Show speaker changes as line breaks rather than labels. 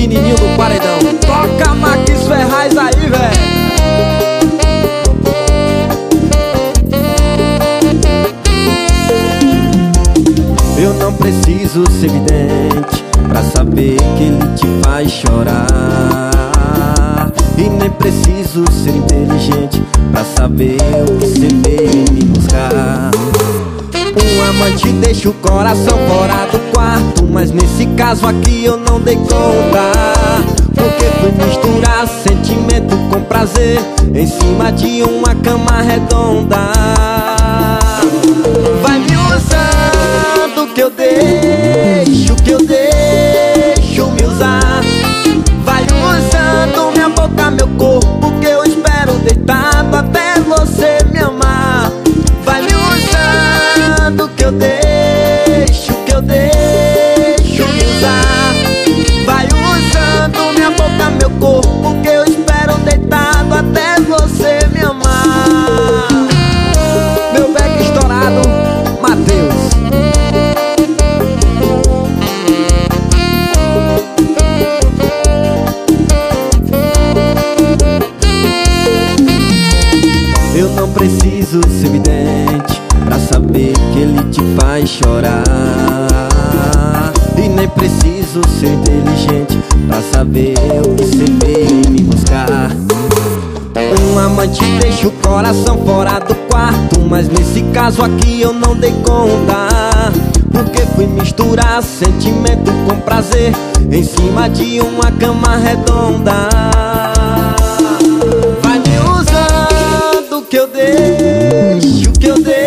menininho do paredão. Toca Max Ferraz aí, velho.
Eu não preciso ser vidente pra saber que ele te faz chorar. E nem preciso ser inteligente pra saber o que você veio me buscar. Um amante deixa o coração fora do quarto, mas nesse caso aqui eu não dei conta, porque fui misturar sentimento com prazer em cima de uma cama redonda. Vai me usando que eu deixo me usar. Vai usando minha boca, meu corpo, que eu espero deitado até você me amar. Vai me usando que eu deixo me usar. Vai usando minha boca, meu corpo, que eu espero deitado até você me amar.
Meu beck estourado, Matheus.
Eu não preciso ser vidente pra saber que ele te faz chorar. E nem preciso ser inteligente pra saber o que você veio me buscar. Um amante deixa o coração fora do quarto, mas nesse caso aqui eu não dei conta, porque fui misturar sentimento com prazer em cima de uma cama redonda. Vai me usando que eu deixo